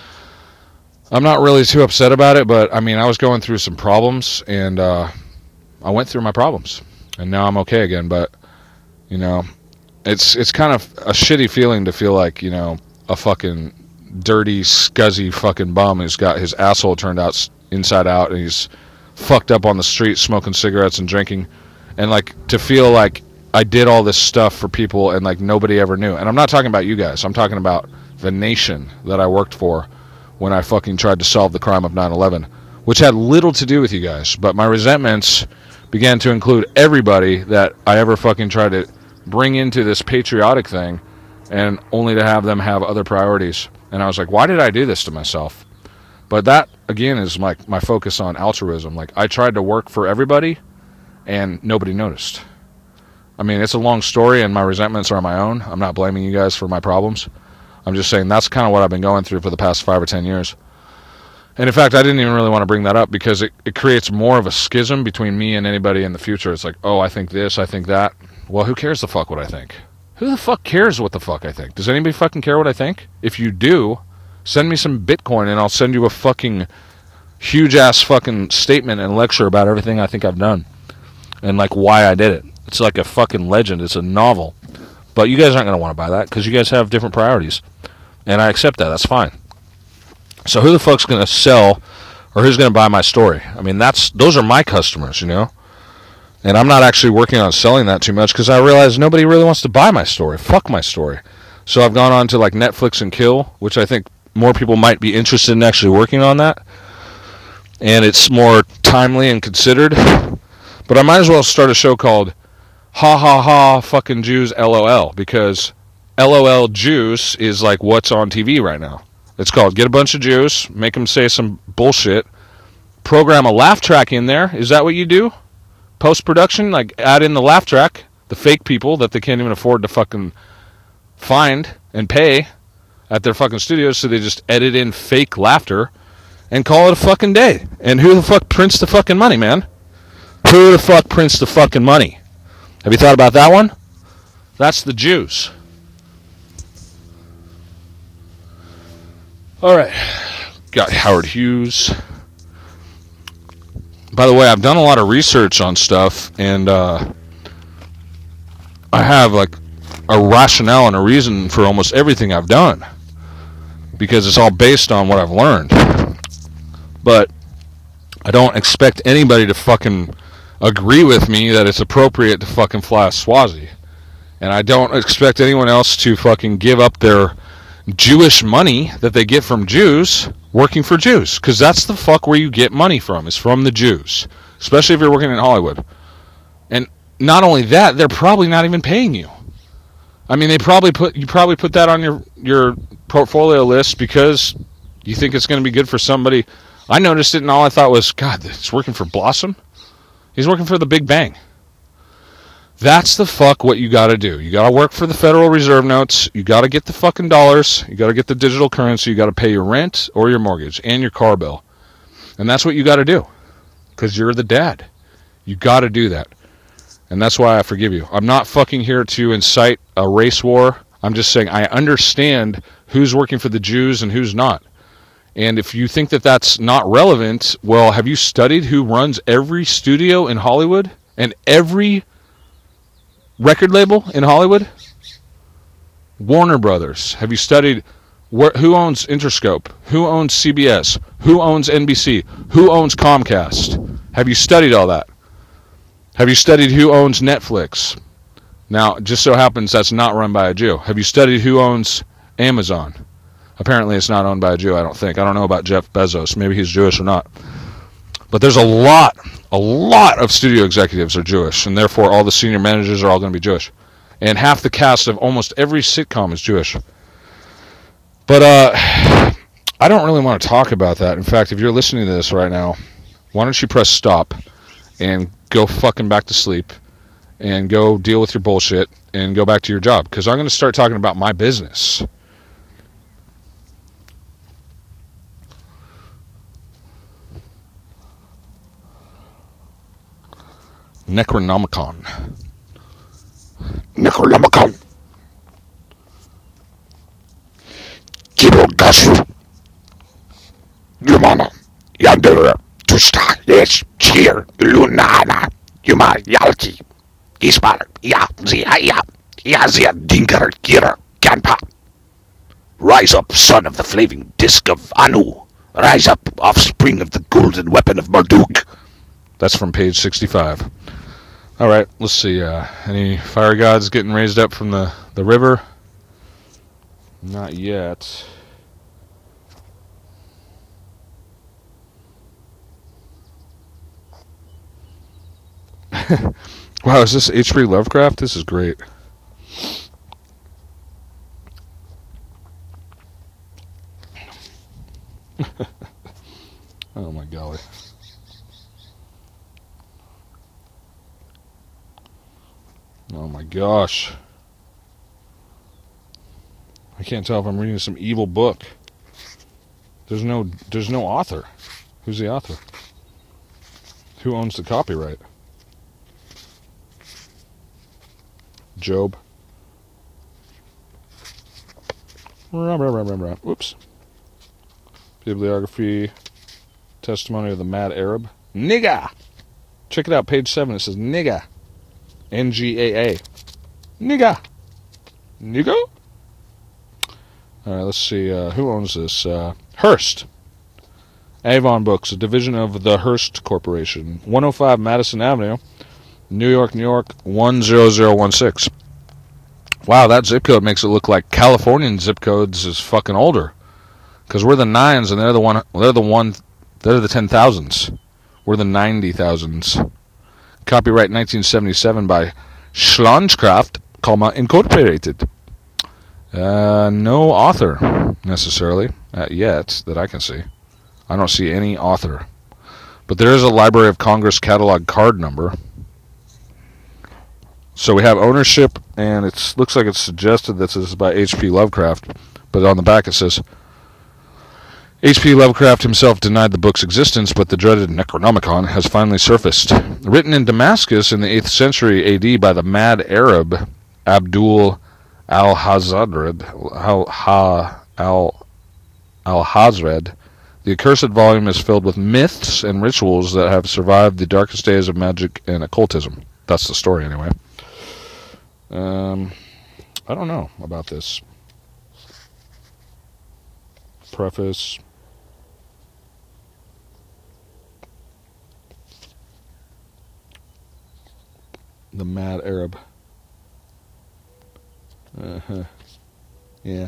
I'm not really too upset about it, but I mean, I was going through some problems, and uh, I went through my problems, and now I'm okay again. But you know, it's it's kind of a shitty feeling to feel like, you know, a fucking dirty, scuzzy fucking bum who's got his asshole turned out inside out, and he's fucked up on the street smoking cigarettes and drinking, and like to feel like I did all this stuff for people and like nobody ever knew. And I'm not talking about you guys. I'm talking about the nation that I worked for when I fucking tried to solve the crime of nine eleven, which had little to do with you guys. But my resentments began to include everybody that I ever fucking tried to bring into this patriotic thing, and only to have them have other priorities. And I was like, why did I do this to myself? But that, again, is my, my focus on altruism. Like, I tried to work for everybody, and nobody noticed. I mean, it's a long story, and my resentments are my own. I'm not blaming you guys for my problems. I'm just saying that's kind of what I've been going through for the past five or ten years. And in fact, I didn't even really want to bring that up because it, it creates more of a schism between me and anybody in the future. It's like, oh, I think this, I think that. Well, who cares the fuck what I think? Who the fuck cares what the fuck I think? Does anybody fucking care what I think? If you do, send me some Bitcoin and I'll send you a fucking huge-ass fucking statement and lecture about everything I think I've done. And, like, why I did it. It's like a fucking legend. It's a novel. But you guys aren't going to want to buy that because you guys have different priorities. And I accept that. That's fine. So who the fuck's going to sell or who's going to buy my story? I mean, that's those are my customers, you know? And I'm not actually working on selling that too much because I realize nobody really wants to buy my story. Fuck my story. So I've gone on to like Netflix and Kill, which I think more people might be interested in actually working on that. And it's more timely and considered. But I might as well start a show called Ha Ha Ha Fucking Jews L O L, because L O L Jews is like what's on T V right now. It's called get a bunch of Jews, make them say some bullshit, program a laugh track in there. Is that what you do? Post-production, like add in the laugh track, the fake people that they can't even afford to fucking find and pay at their fucking studios, so they just edit in fake laughter and call it a fucking day. And who the fuck prints the fucking money, man? Who the fuck prints the fucking money? Have you thought about that one? That's the Jews. Alright. Got Howard Hughes. By the way, I've done a lot of research on stuff, and uh, I have like a rationale and a reason for almost everything I've done, because it's all based on what I've learned. But I don't expect anybody to fucking agree with me that it's appropriate to fucking fly a Swazi. And I don't expect anyone else to fucking give up their Jewish money that they get from Jews working for Jews, because that's the fuck where you get money from, is from the Jews, especially if you're working in Hollywood. And not only that, they're probably not even paying you. I mean, they probably put you probably put that on your your portfolio list because you think it's going to be good for somebody. I noticed it, and all I thought was, God, it's working for Blossom. He's working for the Big Bang. That's the fuck what you got to do. You got to work for the Federal Reserve notes. You got to get the fucking dollars. You got to get the digital currency. You got to pay your rent or your mortgage and your car bill. And that's what you got to do, because you're the dad. You got to do that. And that's why I forgive you. I'm not fucking here to incite a race war. I'm just saying I understand who's working for the Jews and who's not. And if you think that that's not relevant, well, have you studied who runs every studio in Hollywood and every record label in Hollywood? Warner Brothers. Have you studied where, who owns Interscope? Who owns C B S? Who owns N B C? Who owns Comcast? Have you studied all that? Have you studied who owns Netflix? Now, just so happens that's not run by a Jew. Have you studied who owns Amazon? Apparently it's not owned by a Jew, I don't think. I don't know about Jeff Bezos. Maybe he's Jewish or not. But there's a lot, a lot of studio executives are Jewish, and therefore all the senior managers are all going to be Jewish. And half the cast of almost every sitcom is Jewish. But uh, I don't really want to talk about that. In fact, if you're listening to this right now, why don't you press stop and go fucking back to sleep and go deal with your bullshit and go back to your job, because I'm going to start talking about my business. Necronomicon. Necronomicon. Kibogasu. Yumana. Yandura. Tusta. Yes. Cheer. Lunana. Yuma. Yalki. Ispar. Ya. Zia. Ya. Ya. Zia. Dinker. Kira. Kanpa. Rise up, son of the flaming disc of Anu. Rise up, offspring of the golden weapon of Marduk. That's from page sixty-five. Alright, let's see. Uh, any fire gods getting raised up from the, the river? Not yet. Wow, is this H P Lovecraft? This is great. Oh my golly. Oh my gosh. I can't tell if I'm reading some evil book. There's no there's no author. Who's the author? Who owns the copyright? Job. Whoops. Bibliography. Testimony of the Mad Arab. Nigga! Check it out, page seven. It says nigga. N G A A. Nigga! Nigga? Alright, let's see. Uh, who owns this? Uh, Hearst. Avon Books, a division of the Hearst Corporation. one oh five Madison Avenue, New York, New York, one zero zero one six. Wow, that zip code makes it look like Californian zip codes is fucking older. Because we're the nines and they're the one, they're the one, they're the ten thousands. We're the ninety thousands. Copyright nineteen seventy-seven by Schlangcraft, comma, Incorporated. Uh, no author, necessarily, uh, yet, that I can see. I don't see any author. But there is a Library of Congress catalog card number. So we have ownership, and it looks like it's suggested that this is by H P Lovecraft. But on the back it says, H P Lovecraft himself denied the book's existence, but the dreaded Necronomicon has finally surfaced. Written in Damascus in the eighth century A D by the mad Arab Abdul al-Hazred, al-Hazred, the accursed volume is filled with myths and rituals that have survived the darkest days of magic and occultism. That's the story, anyway. Um, I don't know about this. Preface. The Mad Arab. Uh-huh. Yeah.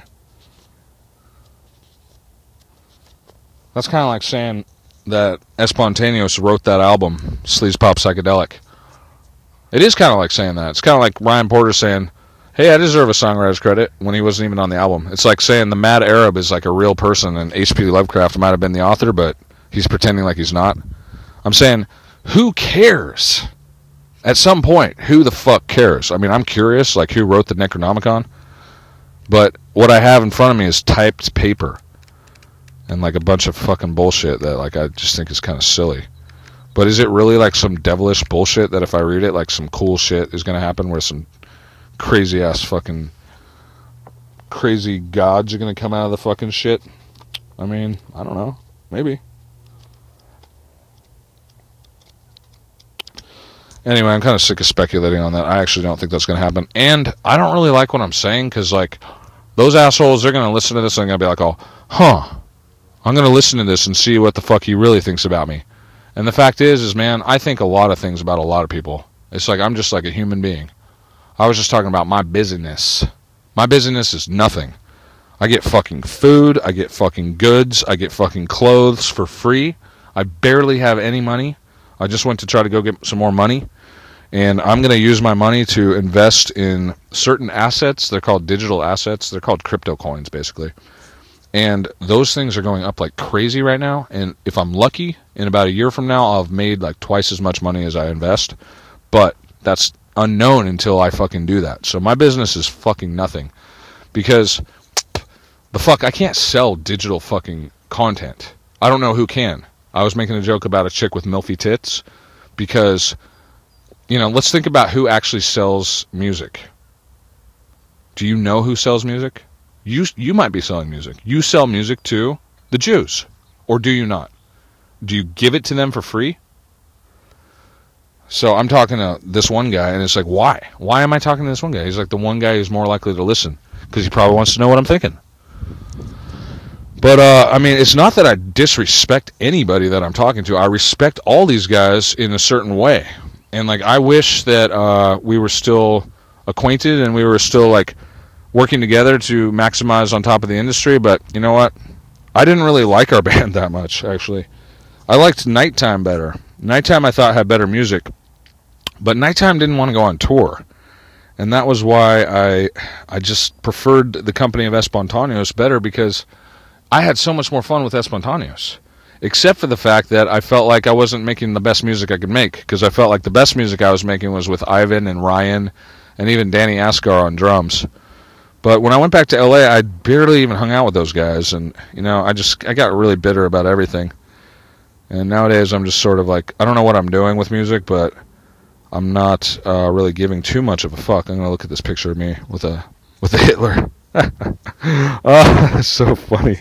That's kind of like saying that Espontaneous wrote that album, Sleaze Pop Psychedelic. It is kind of like saying that. It's kind of like Ryan Porter saying, hey, I deserve a songwriter's credit, when he wasn't even on the album. It's like saying the Mad Arab is like a real person and H P Lovecraft might have been the author, but he's pretending like he's not. I'm saying, who cares? At some point, who the fuck cares? I mean, I'm curious, like, who wrote the Necronomicon? But what I have in front of me is typed paper. And, like, a bunch of fucking bullshit that, like, I just think is kind of silly. But is it really, like, some devilish bullshit that if I read it, like, some cool shit is going to happen where some crazy-ass fucking crazy gods are going to come out of the fucking shit? I mean, I don't know. Maybe. Anyway, I'm kind of sick of speculating on that. I actually don't think that's going to happen. And I don't really like what I'm saying, because, like, those assholes, they're going to listen to this and they're going to be like, oh, huh, I'm going to listen to this and see what the fuck he really thinks about me. And the fact is, is, man, I think a lot of things about a lot of people. It's like I'm just like a human being. I was just talking about my business. My business is nothing. I get fucking food. I get fucking goods. I get fucking clothes for free. I barely have any money. I just went to try to go get some more money. And I'm going to use my money to invest in certain assets. They're called digital assets. They're called crypto coins, basically. And those things are going up like crazy right now. And if I'm lucky, in about a year from now, I'll have made like twice as much money as I invest. But that's unknown until I fucking do that. So my business is fucking nothing. Because the fuck, I can't sell digital fucking content. I don't know who can. I was making a joke about a chick with milfy tits. Because, you know, let's think about who actually sells music. Do you know who sells music? You you might be selling music. You sell music to the Jews. Or do you not? Do you give it to them for free? So I'm talking to this one guy, and it's like, why? Why am I talking to this one guy? He's like the one guy who's more likely to listen. Because he probably wants to know what I'm thinking. But, uh, I mean, it's not that I disrespect anybody that I'm talking to. I respect all these guys in a certain way. And, like, I wish that uh, we were still acquainted and we were still, like, working together to maximize on top of the industry, but you know what? I didn't really like our band that much, actually. I liked Nighttime better. Nighttime I thought had better music, but Nighttime didn't want to go on tour, and that was why I I just preferred the company of Espontaneous better, because I had so much more fun with Espontaneous, except for the fact that I felt like I wasn't making the best music I could make, because I felt like the best music I was making was with Ivan and Ryan and even Danny Ascar on drums. But when I went back to L A, I barely even hung out with those guys, and you know, I just I got really bitter about everything. And nowadays, I'm just sort of like, I don't know what I'm doing with music, but I'm not uh, really giving too much of a fuck. I'm gonna look at this picture of me with a with a Hitler. Oh, that's so funny.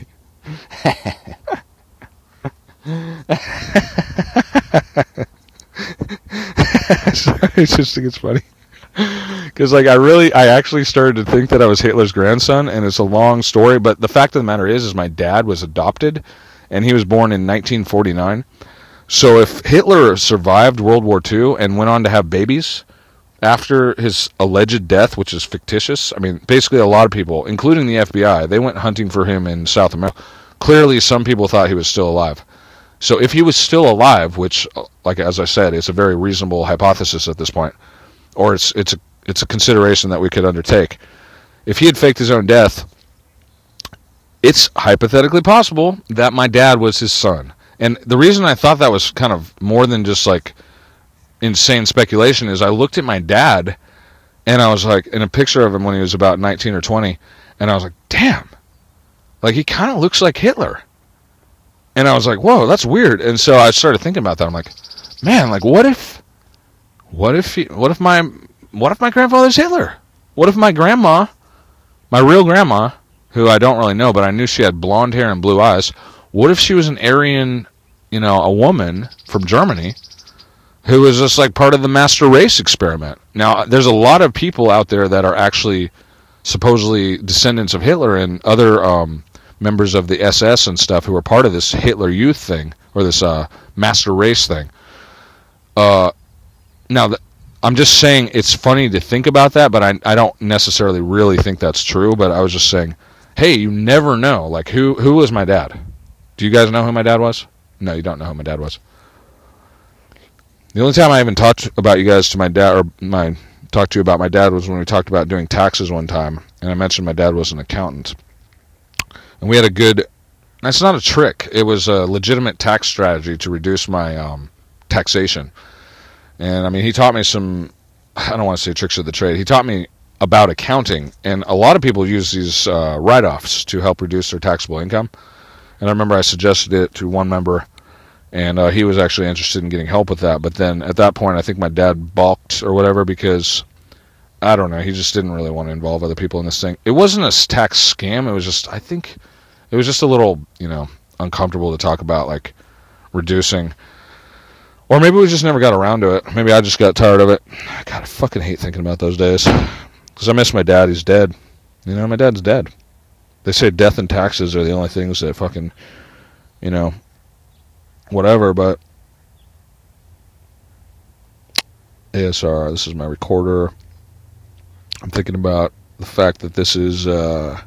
Sorry, I just think it's funny. Because, like, I really, I actually started to think that I was Hitler's grandson, and it's a long story, but the fact of the matter is, is my dad was adopted, and he was born in nineteen forty-nine. So if Hitler survived World War Two and went on to have babies after his alleged death, which is fictitious, I mean, basically a lot of people, including the F B I, they went hunting for him in South America. Clearly, some people thought he was still alive. So if he was still alive, which, like as I said, is a very reasonable hypothesis at this point, or it's it's a, it's a consideration that we could undertake. If he had faked his own death, it's hypothetically possible that my dad was his son. And the reason I thought that was kind of more than just like insane speculation is I looked at my dad, and I was like, in a picture of him when he was about nineteen or twenty, and I was like, damn, like he kind of looks like Hitler. And I was like, whoa, that's weird. And so I started thinking about that. I'm like, man, like what if, what if, he, what if my, what if my grandfather's Hitler? What if my grandma, my real grandma, who I don't really know, but I knew she had blonde hair and blue eyes, what if she was an Aryan, you know, a woman from Germany who was just like part of the master race experiment? Now, there's a lot of people out there that are actually supposedly descendants of Hitler and other um, members of the S S and stuff who were part of this Hitler Youth thing, or this uh, master race thing. Uh, now, th- I'm just saying it's funny to think about that, but I, I don't necessarily really think that's true, but I was just saying, hey, you never know. Like, who who was my dad? Do you guys know who my dad was? No, you don't know who my dad was. The only time I even talked about you guys to my dad, or my talked to you about my dad, was when we talked about doing taxes one time, and I mentioned my dad was an accountant. And we had a good, that's not a trick, it was a legitimate tax strategy to reduce my um, taxation. And I mean, he taught me some, I don't want to say tricks of the trade, he taught me about accounting, and a lot of people use these uh, write-offs to help reduce their taxable income. And I remember I suggested it to one member, and uh, he was actually interested in getting help with that. But then at that point, I think my dad balked or whatever, because I don't know, he just didn't really want to involve other people in this thing. It wasn't a tax scam, it was just, I think, it was just a little, you know, uncomfortable to talk about, like, reducing. Or maybe we just never got around to it. Maybe I just got tired of it. God, I fucking hate thinking about those days. Because I miss my dad, he's dead. You know, my dad's dead. They say death and taxes are the only things that fucking, you know, whatever, but A S R, this is my recorder. I'm thinking about the fact that this is uh,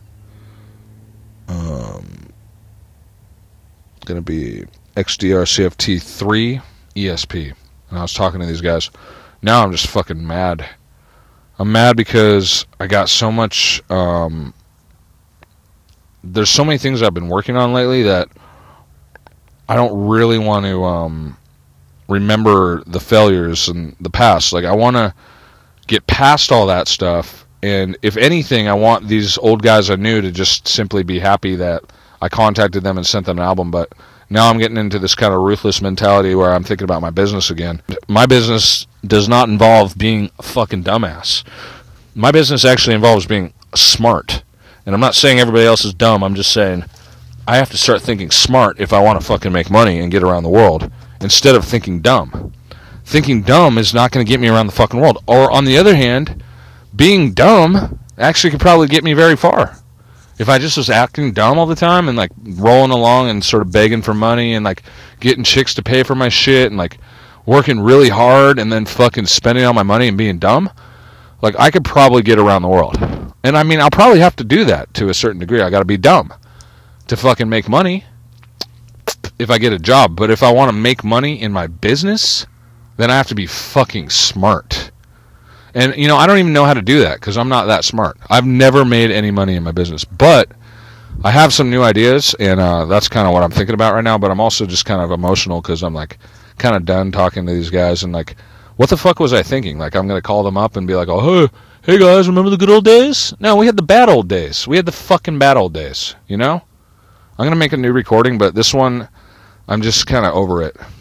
um, going to be X D R C F T three E S P. And I was talking to these guys. Now I'm just fucking mad. I'm mad because I got so much um, there's so many things I've been working on lately that I don't really want to um, remember the failures and the past. Like, I want to get past all that stuff, and if anything, I want these old guys I knew to just simply be happy that I contacted them and sent them an album. But now I'm getting into this kind of ruthless mentality where I'm thinking about my business again. My business does not involve being a fucking dumbass. My business actually involves being smart. And I'm not saying everybody else is dumb. I'm just saying I have to start thinking smart if I want to fucking make money and get around the world, instead of thinking dumb. Thinking dumb is not going to get me around the fucking world. Or, on the other hand, being dumb actually could probably get me very far. If I just was acting dumb all the time and, like, rolling along and sort of begging for money and, like, getting chicks to pay for my shit and, like, working really hard and then fucking spending all my money and being dumb, like, I could probably get around the world. And, I mean, I'll probably have to do that to a certain degree. I got to be dumb to fucking make money if I get a job. But if I want to make money in my business, then I have to be fucking smart. And, you know, I don't even know how to do that because I'm not that smart. I've never made any money in my business. But I have some new ideas, and uh, that's kind of what I'm thinking about right now. But I'm also just kind of emotional because I'm, like, kind of done talking to these guys. And, like, what the fuck was I thinking? Like, I'm going to call them up and be like, oh, hey, hey, guys, remember the good old days? No, we had the bad old days. We had the fucking bad old days, you know? I'm going to make a new recording, but this one, I'm just kind of over it.